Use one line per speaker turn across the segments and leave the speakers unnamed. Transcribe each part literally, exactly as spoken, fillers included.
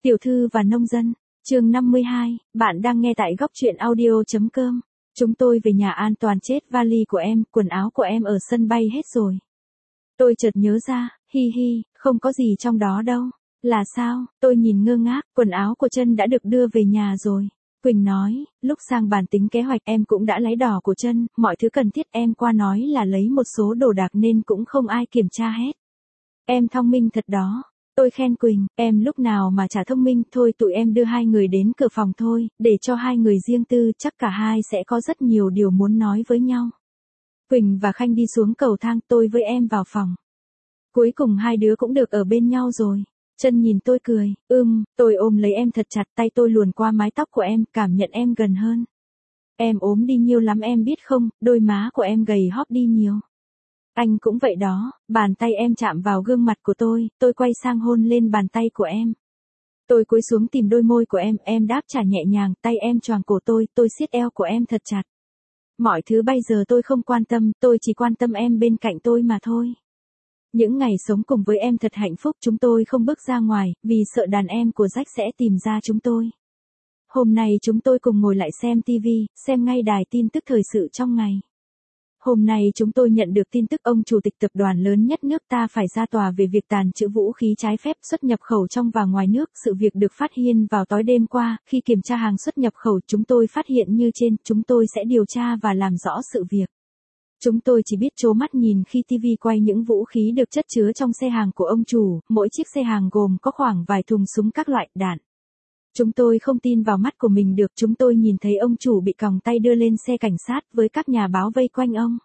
Tiểu thư và nông dân, chương năm mươi hai, bạn đang nghe tại góc truyện audio.com. Chúng tôi về nhà an toàn chết vali của em, quần áo của em ở sân bay hết rồi. Tôi chợt nhớ ra, hi hi, không có gì trong đó đâu. Là sao? Tôi nhìn ngơ ngác, quần áo của Trân đã được đưa về nhà rồi. Quỳnh nói, lúc sang bàn tính kế hoạch em cũng đã lấy đỏ của Trân, mọi thứ cần thiết em qua nói là lấy một số đồ đạc nên cũng không ai kiểm tra hết. Em thông minh thật đó. Tôi khen Quỳnh, em lúc nào mà chả thông minh, thôi tụi em đưa hai người đến cửa phòng thôi, để cho hai người riêng tư, chắc cả hai sẽ có rất nhiều điều muốn nói với nhau. Quỳnh và Khanh đi xuống cầu thang, tôi với em vào phòng. Cuối cùng hai đứa cũng được ở bên nhau rồi. Trân nhìn tôi cười, ưm, tôi ôm lấy em thật chặt, tay tôi luồn qua mái tóc của em, cảm nhận em gần hơn. Em ốm đi nhiều lắm em biết không, đôi má của em gầy hóp đi nhiều. Anh cũng vậy đó, bàn tay em chạm vào gương mặt của tôi, tôi quay sang hôn lên bàn tay của em. Tôi cúi xuống tìm đôi môi của em, em đáp trả nhẹ nhàng, tay em choàng cổ tôi, tôi siết eo của em thật chặt. Mọi thứ bây giờ tôi không quan tâm, tôi chỉ quan tâm em bên cạnh tôi mà thôi. Những ngày sống cùng với em thật hạnh phúc, chúng tôi không bước ra ngoài, vì sợ đàn em của Jack sẽ tìm ra chúng tôi. Hôm nay chúng tôi cùng ngồi lại xem ti vi, xem ngay đài tin tức thời sự trong ngày. Hôm nay chúng tôi nhận được tin tức ông chủ tịch tập đoàn lớn nhất nước ta phải ra tòa về việc tàng trữ vũ khí trái phép xuất nhập khẩu trong và ngoài nước. Sự việc được phát hiện vào tối đêm qua, khi kiểm tra hàng xuất nhập khẩu chúng tôi phát hiện như trên, chúng tôi sẽ điều tra và làm rõ sự việc. Chúng tôi chỉ biết trố mắt nhìn khi ti vi quay những vũ khí được chất chứa trong xe hàng của ông chủ, mỗi chiếc xe hàng gồm có khoảng vài thùng súng các loại đạn. Chúng tôi không tin vào mắt của mình được, chúng tôi nhìn thấy ông chủ bị còng tay đưa lên xe cảnh sát với các nhà báo vây quanh ông.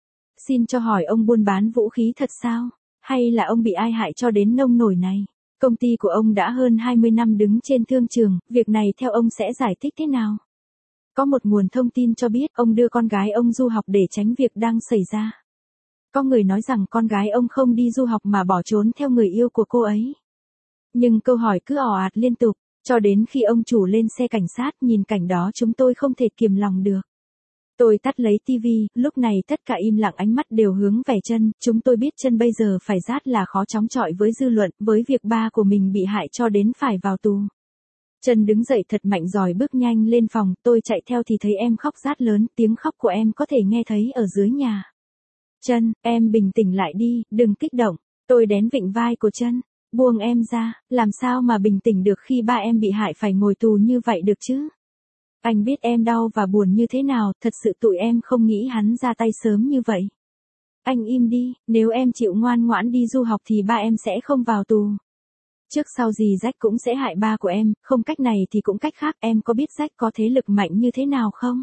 Xin cho hỏi ông buôn bán vũ khí thật sao? Hay là ông bị ai hại cho đến nông nổi này? Công ty của ông đã hơn hai mươi năm đứng trên thương trường, việc này theo ông sẽ giải thích thế nào? Có một nguồn thông tin cho biết ông đưa con gái ông du học để tránh việc đang xảy ra. Có người nói rằng con gái ông không đi du học mà bỏ trốn theo người yêu của cô ấy. Nhưng câu hỏi cứ ò ạt liên tục. Cho đến khi ông chủ lên xe cảnh sát, nhìn cảnh đó chúng tôi không thể kiềm lòng được. Tôi tắt lấy ti vi, lúc này tất cả im lặng, ánh mắt đều hướng về Trân. Chúng tôi biết Trân bây giờ phải rát là khó chống chọi với dư luận, với việc ba của mình bị hại cho đến phải vào tù. Trân đứng dậy thật mạnh rồi bước nhanh lên phòng, tôi chạy theo thì thấy em khóc rát lớn, tiếng khóc của em có thể nghe thấy ở dưới nhà. Trân, em bình tĩnh lại đi, đừng kích động. Tôi đén vịnh vai của Trân. Buông em ra, làm sao mà bình tĩnh được khi ba em bị hại phải ngồi tù như vậy được chứ? Anh biết em đau và buồn như thế nào, thật sự tụi em không nghĩ hắn ra tay sớm như vậy. Anh im đi, nếu em chịu ngoan ngoãn đi du học thì ba em sẽ không vào tù. Trước sau gì Jack cũng sẽ hại ba của em, không cách này thì cũng cách khác, em có biết Jack có thế lực mạnh như thế nào không?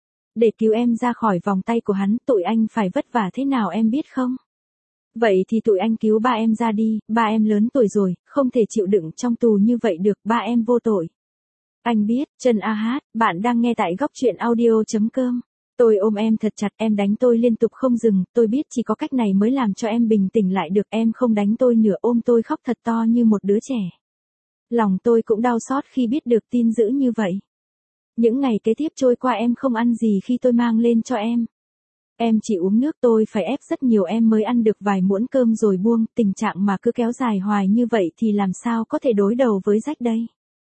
Để cứu em ra khỏi vòng tay của hắn, tụi anh phải vất vả thế nào em biết không? Vậy thì tụi anh cứu ba em ra đi, ba em lớn tuổi rồi, không thể chịu đựng trong tù như vậy được, ba em vô tội. Anh biết, Trân a hát, bạn đang nghe tại góc truyện audio.com. Tôi ôm em thật chặt, em đánh tôi liên tục không dừng, tôi biết chỉ có cách này mới làm cho em bình tĩnh lại được, em không đánh tôi nữa, ôm tôi khóc thật to như một đứa trẻ. Lòng tôi cũng đau xót khi biết được tin dữ như vậy. Những ngày kế tiếp trôi qua em không ăn gì khi tôi mang lên cho em. Em chỉ uống nước, tôi phải ép rất nhiều em mới ăn được vài muỗng cơm rồi buông, tình trạng mà cứ kéo dài hoài như vậy thì làm sao có thể đối đầu với Jack đây.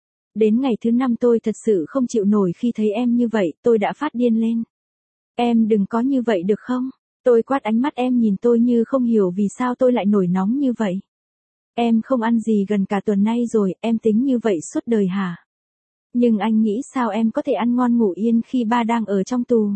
Đến ngày thứ năm tôi thật sự không chịu nổi khi thấy em như vậy, tôi đã phát điên lên. Em đừng có như vậy được không? Tôi quát, ánh mắt em nhìn tôi như không hiểu vì sao tôi lại nổi nóng như vậy. Em không ăn gì gần cả tuần nay rồi, em tính như vậy suốt đời hả? Nhưng anh nghĩ sao em có thể ăn ngon ngủ yên khi ba đang ở trong tù?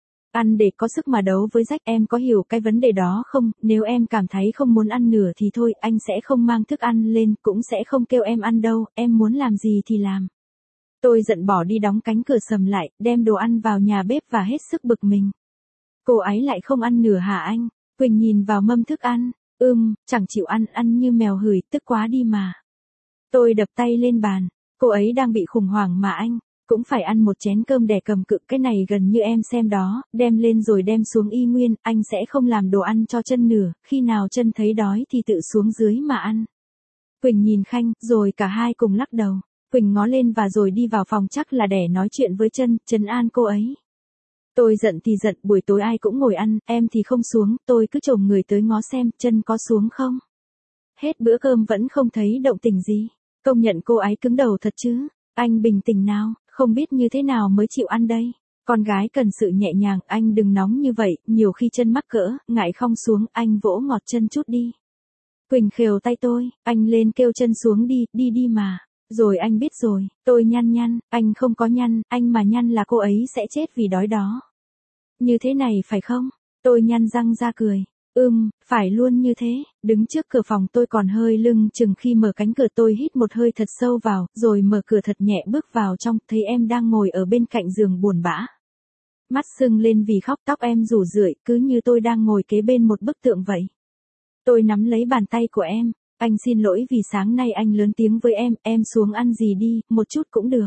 Ăn để có sức mà đấu với Jack, em có hiểu cái vấn đề đó không? Nếu em cảm thấy không muốn ăn nữa thì thôi, anh sẽ không mang thức ăn lên, cũng sẽ không kêu em ăn đâu, em muốn làm gì thì làm. Tôi giận bỏ đi đóng cánh cửa sầm lại, đem đồ ăn vào nhà bếp và hết sức bực mình. Cô ấy lại không ăn nửa hả anh? Quỳnh nhìn vào mâm thức ăn, ưm, chẳng chịu ăn, ăn như mèo hửi, tức quá đi mà. Tôi đập tay lên bàn, cô ấy đang bị khủng hoảng mà anh. Cũng phải ăn một chén cơm đẻ cầm cự, cái này gần như em xem đó, đem lên rồi đem xuống y nguyên, anh sẽ không làm đồ ăn cho Trân nửa, khi nào Trân thấy đói thì tự xuống dưới mà ăn. Quỳnh nhìn Khanh, rồi cả hai cùng lắc đầu. Quỳnh ngó lên và rồi đi vào phòng, chắc là để nói chuyện với Trân, trấn an cô ấy. Tôi giận thì giận, buổi tối ai cũng ngồi ăn, em thì không xuống, tôi cứ chồm người tới ngó xem, Trân có xuống không. Hết bữa cơm vẫn không thấy động tĩnh gì. Công nhận cô ấy cứng đầu thật chứ. Anh bình tĩnh nào, không biết như thế nào mới chịu ăn đây. Con gái cần sự nhẹ nhàng, anh đừng nóng như vậy, nhiều khi chân mắc cỡ, ngại không xuống, anh vỗ ngọt chân chút đi. Quỳnh khều tay tôi, anh lên kêu chân xuống đi, đi đi mà. Rồi anh biết rồi, tôi nhăn nhăn, anh không có nhăn, anh mà nhăn là cô ấy sẽ chết vì đói đó. Như thế này phải không? Tôi nhăn răng ra cười. Ừm, phải luôn như thế. Đứng trước cửa phòng tôi còn hơi lưng chừng khi mở cánh cửa, tôi hít một hơi thật sâu vào, rồi mở cửa thật nhẹ bước vào trong, thấy em đang ngồi ở bên cạnh giường buồn bã. Mắt sưng lên vì khóc, tóc em rủ rượi, cứ như tôi đang ngồi kế bên một bức tượng vậy. Tôi nắm lấy bàn tay của em. Anh xin lỗi vì sáng nay anh lớn tiếng với em, em xuống ăn gì đi, một chút cũng được.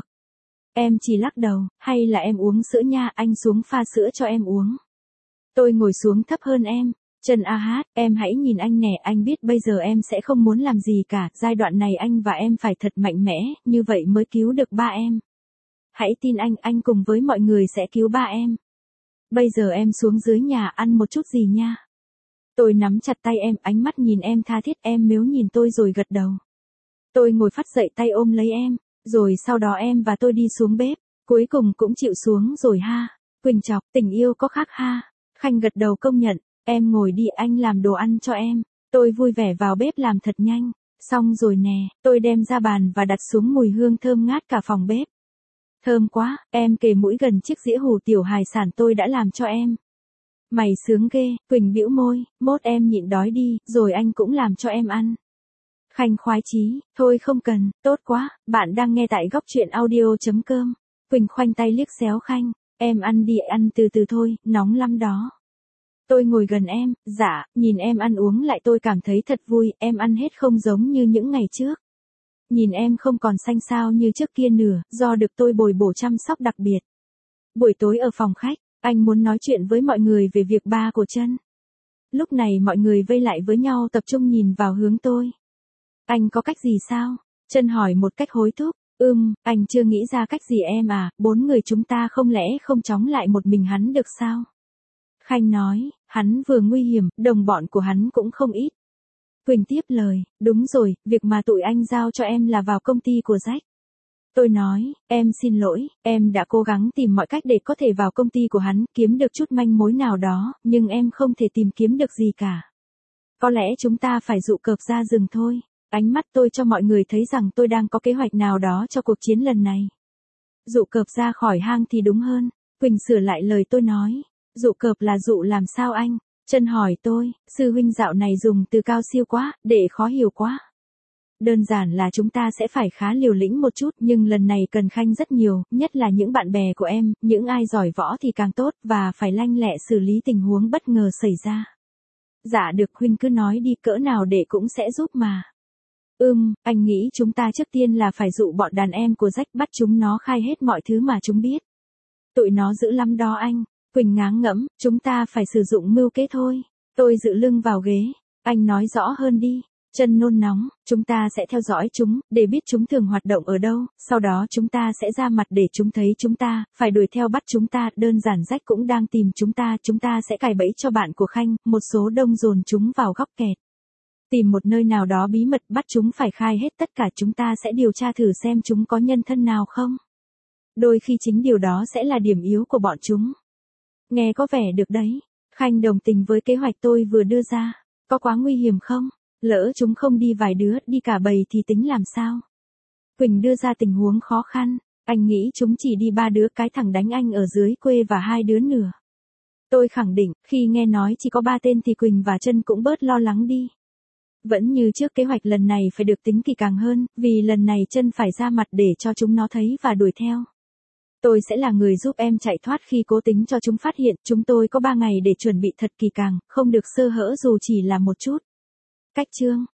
Em chỉ lắc đầu, hay là em uống sữa nha, anh xuống pha sữa cho em uống. Tôi ngồi xuống thấp hơn em. Trần A Hát, em hãy nhìn anh nè, anh biết bây giờ em sẽ không muốn làm gì cả, giai đoạn này anh và em phải thật mạnh mẽ, như vậy mới cứu được ba em. Hãy tin anh, anh cùng với mọi người sẽ cứu ba em. Bây giờ em xuống dưới nhà ăn một chút gì nha. Tôi nắm chặt tay em, ánh mắt nhìn em tha thiết, em mếu nhìn tôi rồi gật đầu. Tôi ngồi phắt dậy tay ôm lấy em, rồi sau đó em và tôi đi xuống bếp, cuối cùng cũng chịu xuống rồi ha. Quỳnh chọc, tình yêu có khác ha. Khanh gật đầu công nhận, em ngồi đi anh làm đồ ăn cho em. Tôi vui vẻ vào bếp làm thật nhanh, xong rồi nè, tôi đem ra bàn và đặt xuống, mùi hương thơm ngát cả phòng bếp. Thơm quá, em kề mũi gần chiếc dĩa hủ tiểu hải sản tôi đã làm cho em. Mày sướng ghê, Quỳnh bĩu môi, mốt em nhịn đói đi, rồi anh cũng làm cho em ăn. Khanh khoái chí, thôi không cần, tốt quá, bạn đang nghe tại góc truyện audio.com. Quỳnh khoanh tay liếc xéo Khanh, em ăn đi, ăn từ từ thôi, nóng lắm đó. Tôi ngồi gần em, dạ, nhìn em ăn uống lại tôi cảm thấy thật vui, em ăn hết không giống như những ngày trước. Nhìn em không còn xanh xao như trước kia nữa, do được tôi bồi bổ chăm sóc đặc biệt. Buổi tối ở phòng khách, anh muốn nói chuyện với mọi người về việc ba của Trân. Lúc này mọi người vây lại với nhau tập trung nhìn vào hướng tôi. Anh có cách gì sao? Trân hỏi một cách hối thúc. Ừm, anh chưa nghĩ ra cách gì em à, bốn người chúng ta không lẽ không chống lại một mình hắn được sao? Khanh nói, hắn vừa nguy hiểm, đồng bọn của hắn cũng không ít. Quỳnh tiếp lời, đúng rồi, việc mà tụi anh giao cho em là vào công ty của Jack. Tôi nói, em xin lỗi, em đã cố gắng tìm mọi cách để có thể vào công ty của hắn, kiếm được chút manh mối nào đó, nhưng em không thể tìm kiếm được gì cả. Có lẽ chúng ta phải dụ cọp ra rừng thôi. Ánh mắt tôi cho mọi người thấy rằng tôi đang có kế hoạch nào đó cho cuộc chiến lần này. Dụ cọp ra khỏi hang thì đúng hơn. Quỳnh sửa lại lời tôi nói. Dụ cọp là dụ làm sao anh? Trân hỏi tôi, sư huynh dạo này dùng từ cao siêu quá, để khó hiểu quá. Đơn giản là chúng ta sẽ phải khá liều lĩnh một chút, nhưng lần này cần Khanh rất nhiều, nhất là những bạn bè của em, những ai giỏi võ thì càng tốt, và phải lanh lẹ xử lý tình huống bất ngờ xảy ra. Dạ được, huynh cứ nói đi, cỡ nào để cũng sẽ giúp mà. Ừm, anh nghĩ chúng ta trước tiên là phải dụ bọn đàn em của Jack, bắt chúng nó khai hết mọi thứ mà chúng biết. Tụi nó dữ lắm đó anh. Quỳnh ngáng ngẫm, chúng ta phải sử dụng mưu kế thôi. Tôi dựa lưng vào ghế. Anh nói rõ hơn đi. Trân nôn nóng, chúng ta sẽ theo dõi chúng, để biết chúng thường hoạt động ở đâu, sau đó chúng ta sẽ ra mặt để chúng thấy chúng ta, phải đuổi theo bắt chúng ta, đơn giản Jack cũng đang tìm chúng ta, chúng ta sẽ cài bẫy cho bạn của Khanh, một số đông dồn chúng vào góc kẹt. Tìm một nơi nào đó bí mật, bắt chúng phải khai hết tất cả, chúng ta sẽ điều tra thử xem chúng có nhân thân nào không. Đôi khi chính điều đó sẽ là điểm yếu của bọn chúng. Nghe có vẻ được đấy. Khanh đồng tình với kế hoạch tôi vừa đưa ra. Có quá nguy hiểm không? Lỡ chúng không đi vài đứa, đi cả bầy thì tính làm sao? Quỳnh đưa ra tình huống khó khăn. Anh nghĩ chúng chỉ đi ba đứa, cái thằng đánh anh ở dưới quê và hai đứa nữa. Tôi khẳng định, khi nghe nói chỉ có ba tên thì Quỳnh và Trân cũng bớt lo lắng đi. Vẫn như trước, kế hoạch lần này phải được tính kỹ càng hơn, vì lần này Trân phải ra mặt để cho chúng nó thấy và đuổi theo. Tôi sẽ là người giúp em chạy thoát khi cố tính cho chúng phát hiện, chúng tôi có ba ngày để chuẩn bị thật kỳ càng, không được sơ hở dù chỉ là một chút. Cách chương